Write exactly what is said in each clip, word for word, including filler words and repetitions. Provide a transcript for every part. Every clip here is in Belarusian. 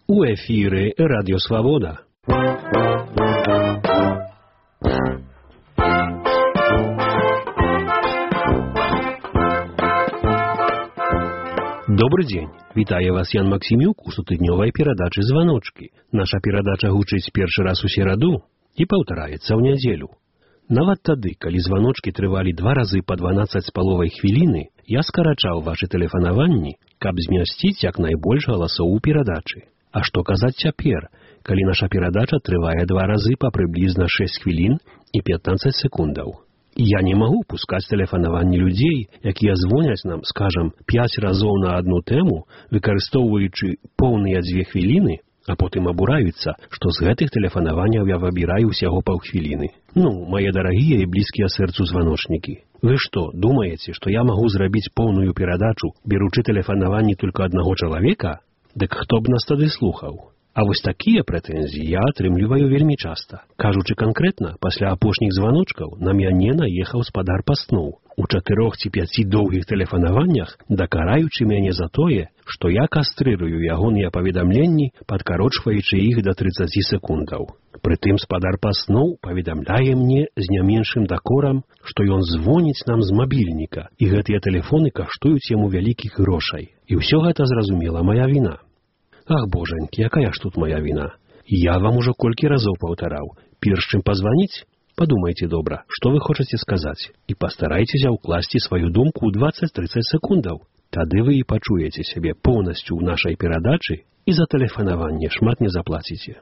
У эфире Радио Свобода. Добрый день. Вітаю вас, Ян Максимюк, у сутыднёвай перадачы «Званочки». Наша перадача гучыць першы раз у сераду і паўтараецца ў нядзелю. Нават тады, калі званочкі трывалі два разы па дванаццаць з паловай хвіліны, я скарачаў вашы тэлефанаванні, каб змясціць як найбольш галасоў у перадачы. А што казаць цяпер, калі наша перадача трывае два разы па прыблізна шэсць хвілін і пятнаццаць секундаў? Я не магу пускаць тэлефанаванні людзей, якія звоняць нам, скажам, пяць разоў на адну тэму, выкарыстоўваючы поўныя дзве хвіліны, а потым абураюцца, што з гэтых тэлефанаванняў я выбіраю ўсяго паўхвіліны. Ну, мае дарагія і блізкія сэрцу званочнікі, вы што, думаеце, што я магу зрабіць поўную перадачу, беручы тэлефанаванні толькі аднаго чалавека? Дык хто б нас тады слухаў? А вось такія прэтэнзіі я атрымліваю вельмі часта. Кажучы канкрэтна, пасля апошніх званочкаў на мяне наехаў спадар паснуў у чатырох ці пяці доўгіх тэлефанаваннях, дакараючы мяне за тое, што я кастрырую ягоныя паведамленні, падкарочваючы іх да трыццаці секундаў. Прытым спадар паснуў паведамляе мне з не меншым дакорам, што ён звоніць нам з мабільніка, і гэтыя тэлефоны каштуюць яму вялікіх грошай. І ўсё гэта, зразумела, мая віна. Ах, божанькі, якая ж тут моя віна? Я вам ужо колькі разоў паўтараў. Перш чым пазваніць, падумайце добра, што вы хочаце сказаць, і пастарайцеся ўкласці сваю думку ў дваццаць-трыццаць секундаў. Тады вы і пачуеце сябе поўнасцю ў нашай перадачы і за тэлефанаванне шмат не заплаціце.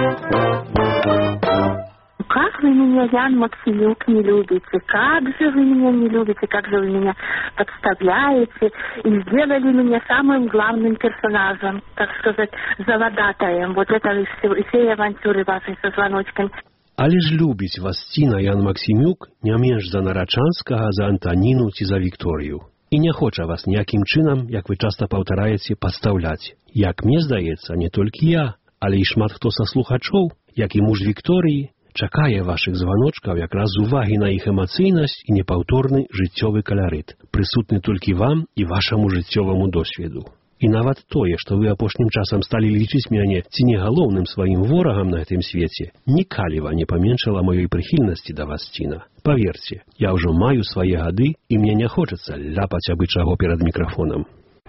Как вы меня, Ян Максимюк, не любите? Как же вы меня не любите? Как же вы меня подставляете? И сделали меня самым главным персонажем, так сказать, заводатаем. Вот это всей авантюры вашей со звоночками. Але ж любіць вас Ціна, Ян Максимюк, не менш за Нарачанскага, за Антаніну ці за Вікторію. І не хоча вас ніякім чынам, як вы часта паўтараеце, падстаўляць. Як мне здаецца, не толькі я, але і шмат хто са слухачоў, як і муж Вікторыі, чакае вашых званочкаў якраз з увагі на іх эмацыйнасць і непаўторны жыццёвы каларыт, прысутны толькі вам і вашаму жыццёваму досведу. І нават тое, што вы апошнім часам сталі лічыць мяне ці не галоўным сваім ворагам на гэтым свеце, нікаліва не паменшала маёй прыхільнасці да вас, Ціна. Паверце, я ўжо маю свае гады, і мне не хочацца ляпаць абы чаго перад мікрафонам.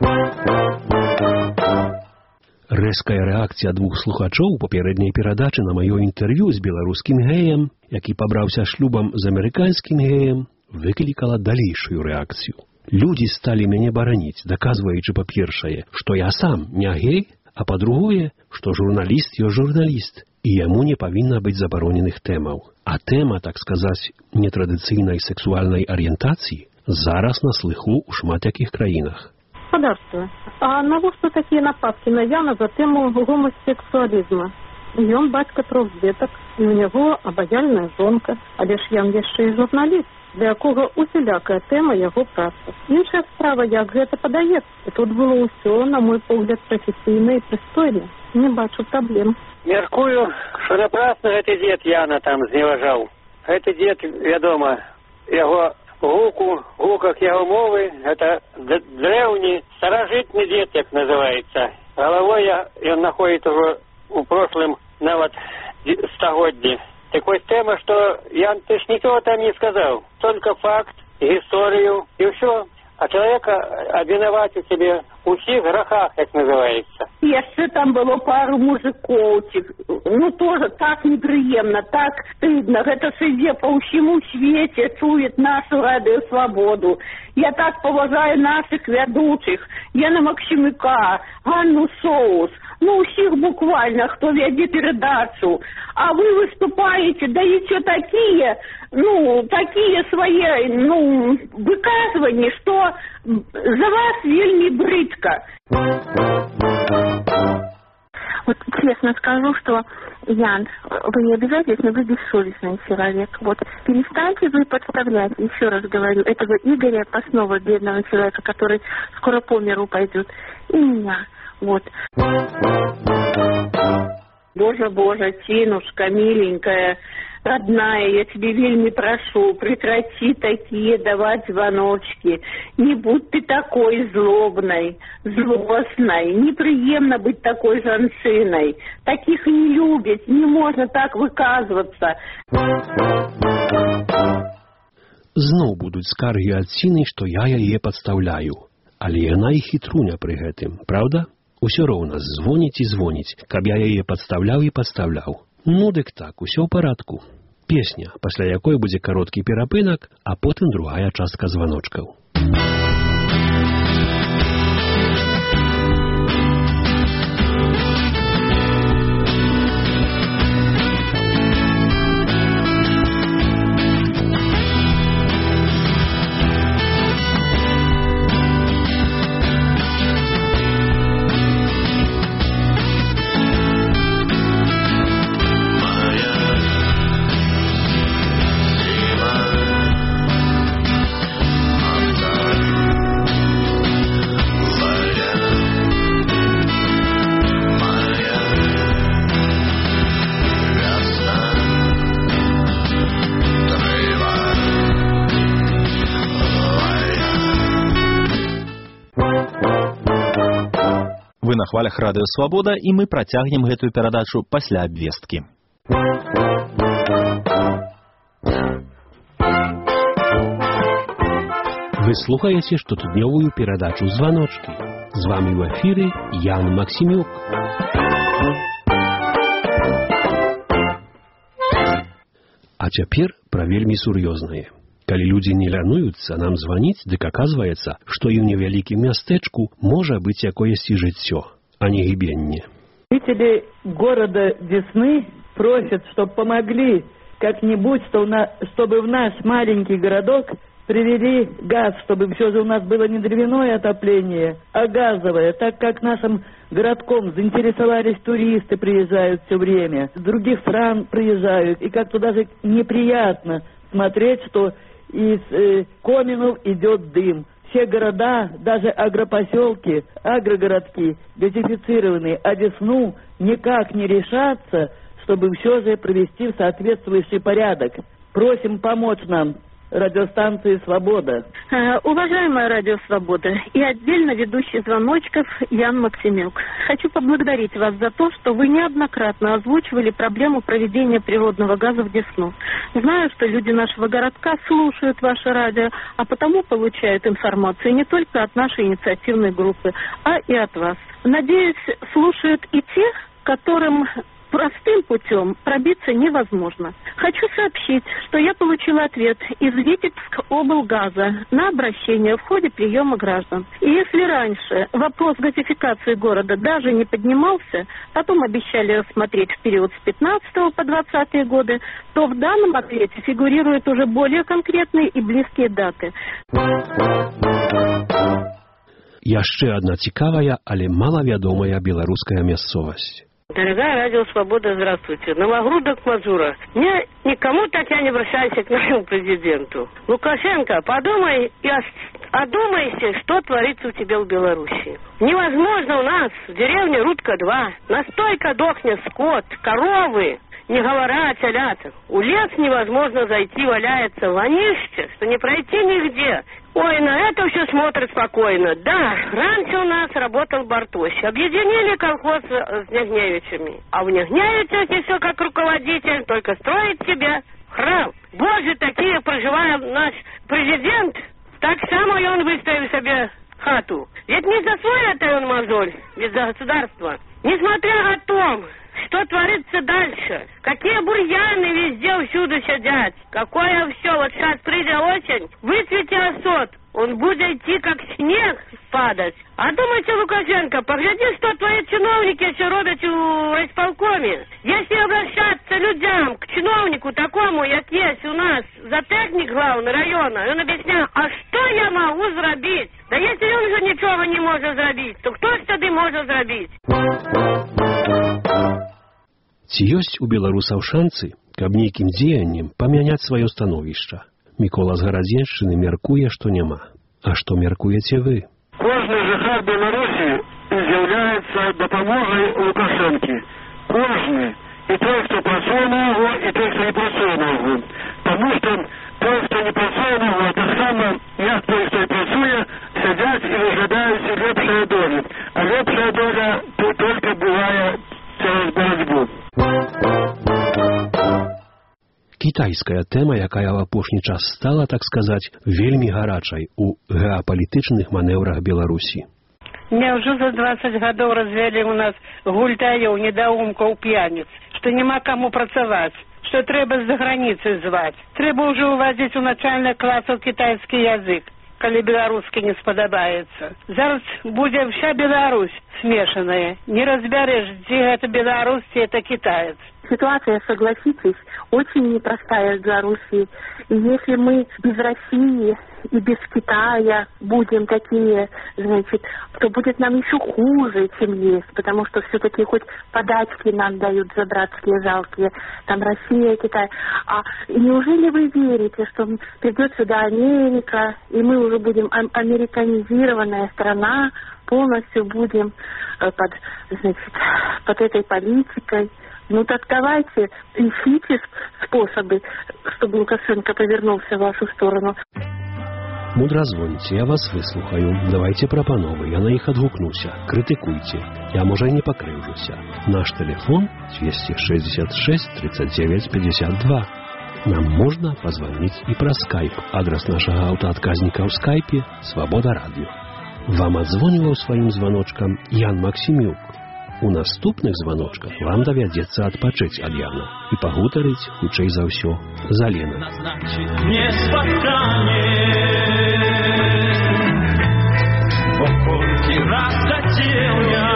Рэзкая рэакцыя двух слухачоў папярэдняй перадачы на маё інтэрв'ю з беларускім геем, які пабраўся шлюбам з амерыканскім геем, выклікала далейшую рэакцыю. Людзі сталі мяне бараніць, даказваючы, па-першае, што я сам не гей, а па-другое, што журналіст ёсць журналіст, і яму не павінна быць забароненых тэмаў. А тэма, так сказаць, нетрадыцыйнай сексуальнай арыентацыі зараз на слыху ў шмат якіх краінах. Господарство. А навошта такія нападкі на Яна за тэму гомасексуалізма? Ён бацька трох дзетак, і ў яго абаяльная жонка, але ж Ян яшчэ і журналіст, для якога усялякая тэма яго працы. Іншая справа, як гэта падаецца. І тут было ўсё, на мой погляд, прафесійна і прыстойна. Не бачу праблем. Мяркую, што напрасна гэты дзед Яна там зневажаў. Гэты дзед, вядома, яго гуку, гуках яго мовы, это древний, старожитный дед, як называется. Головой он находит уже у прошлом нават стагоддзі. Так вот тема, что Ян, ты ж ничего там не сказал, только факт, историю и все. А человека обвинувать себе у всех грехах, як называется. Яшчэ там было пару мужикоў, ну тоже так неприемно, так стыдно. Гэта ж ідзе по ўсяму свете, чует нашу Радио Свободу. Я так поважаю наших вядучых, Яна Максимюка, Ганну Соус, ну усіх буквально, хто вядзе передачу. А вы выступаете, даете такие, ну, такие свои, ну, выказывания, что за вас вельми брыдко. Вот честно скажу, что, Ян, вы не обижайтесь, но вы бессовестный человек. Вот перестаньте вы подставлять, еще раз говорю, этого Игоря Паснова, бедного человека, который скоро по миру пойдет, и меня. Вот. Боже, Боже, Тинушка, миленькая, Родная, я тебе вельми прошу, прекрати такие давать звоночки. Не будь ты такой злобной, злостной. Неприемно быть такой жанчиной. Таких не любят, не можно так выказываться. Зноў будуць скаргі ад Сіны, што я яе падстаўляю. Але яна і хітруня пры гэтым, праўда? Усё роўна звоніць і звоніць, каб я яе падстаўляў і падстаўляў. Ну дык так, усё ў парадку. Песня, пасля якой будзе кароткі перапынак, а потым другая частка званочкаў. Вы на хвалях Радыё Свабода, і мы працягнем гэтую перадачу пасля абвесткі. Вы слухаеце штотыднёвую перадачу «Званочкі». З вамі ў эфіры Ян Максімюк. А цяпер пра вельмі сур'ёзнае. Калі людзі не лянуюцца нам званіць, дык аказваецца, што і ў невялікім мястэчку можа быць якоесьці жыццё, а не гібенне. Жители города Десны просят, чтобы помогли как-нибудь, чтобы в наш маленький городок привели газ, чтобы все же у нас было не дровяное отопление, а газовое, так как нашим городком заинтересовались туристы, приезжают все время, с других стран приезжают, и как-то даже неприятно смотреть, что из э, коминов идет дым. Все города, даже агропоселки, агрогородки газифицированы, а Десну никак не решатся, чтобы все же провести в соответствующий порядок. Просим помочь нам, радиостанции «Свобода». Uh, уважаемая радио «Свобода» и отдельно ведущий звоночков Ян Максимюк, хочу поблагодарить вас за то, что вы неоднократно озвучивали проблему проведения природного газа в Десну. Знаю, что люди нашего городка слушают ваше радио, а потому получают информацию не только от нашей инициативной группы, а и от вас. Надеюсь, слушают и тех, которым простым путем пробиться невозможно. Хочу сообщить, что я получила ответ из Витебск облгаза на обращение в ходе приема граждан. И если раньше вопрос газификации города даже не поднимался, потом обещали рассмотреть в период с пятнадцатого по двадцатые годы, то в данном ответе фигурируют уже более конкретные и близкие даты. Яшчэ адна цікавая, але малавядомая беларуская мясцовасць. Дорогая радио «Свобода», здравствуйте. Новогрудок, Мазура. Мне никому так я не обращаюсь к нашему президенту. Лукашенко, подумай и одумайся, что творится у тебя в Беларуси. Невозможно у нас в деревне Рудка-два. Настойка дохнет скот, коровы, не говоря о телятах. У лес невозможно зайти, валяется вонище, что не пройти нигде. Ой, на это все смотрят спокойно. Да, раньше у нас работал Бартось. Объединили колхоз с Нягневичами. А в Нягневичах еще как руководитель только строит себе храм. Боже, такие проживая наш президент, так само и он выставил себе хату. Ведь не за свой это он мозоль, ведь за государство. Несмотря о том, что творится дальше, какие бурьяны везде всюду сидят, какое все, вот сейчас придет осень, выцвети осот, он будет идти как снег падать. А думайте, Лукашенко, погляди, что твои чиновники еще робят в исполкоме. Если обращаться людям, к чиновнику такому, як есть у нас, зоотехник главный района, он объясняет, а что я могу сделать? Да если он же ничего не может сделать, то кто ж тогда может сделать? Ці ёсць у беларусаў шанцы, каб нейкім дзеяннем памяняць сваё становішча? Мікола з Гарадзеншчыны мяркуе, што няма. А што мяркуеце вы? Кожны жыхар Беларусі з'яўляецца дапамогай Лукашэнкі. Кожны. и той, кто працуе на яго, и той, кто не працуе на яго. Потому что той, кто не працуе на яго, так само, як той, кто и працуе, сядзяць і выглядаюць лепшыя долі. А лепшая доля только бывае через борьбу. Кітайская тэма, якая ў апошні час стала, так сказаць, вельмі гарачай у геапалітычных манеўрах Беларусі. Няўжо за двадцать гадоў развялі ў нас гультаёў, недоумкаў, п'яніц, што няма каму працаваць, што трэба з-за граніцы зваць. Трэба ўжо ўводзіць у начальных класаў кітайскі язык, калі беларускі не спадабаецца. Зараз будзе вся Беларусь смешаная. Не разбярэш, дзе гэта беларус, ці это китаец. Ситуация, согласитесь, очень непростая для Руси. И если мы без России и без Китая будем такие, значит, то будет нам еще хуже, чем есть. Потому что все-таки хоть подачки нам дают за братские жалкие, там Россия, Китай. А неужели вы верите, что придет сюда Америка, и мы уже будем американизированная страна, полностью будем под, значит, под этой политикой? Ну так давайте, ищите способы, чтобы Лукашенко повернулся в вашу сторону. Мудра звоніце, я вас выслухаю. Давайте прапановы, я на іх адгукнуся. Крытыкуйце. Я, можа, не пакрыўжуся. Наш телефон двести шестьдесят шесть тридцать девять пятьдесят два. Нам можна позвонить и про скайп. Адрес нашага аўтаадказніка ў скайпе «Свобода радио». Вам адзвоніваў сваім званочкам Ян Максімюк. У наступных званочках вам давядзецца адпачыць ад Яна і пагутарыць, хутчэй за ўсё, з Аленай. Не спатканне, бо колькі раз хацеў я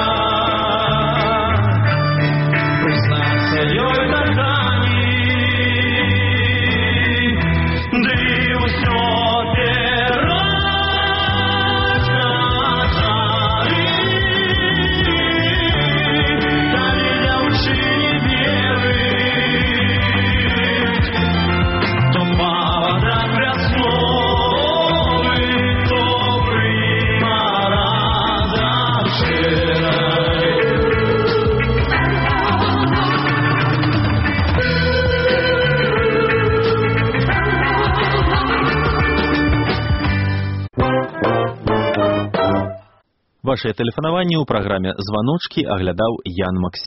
прызнацца ёй каханні, ды ўсё Вашае тэлефанаванне ў праграме «Званочкі» аглядаў Ян Максімюк.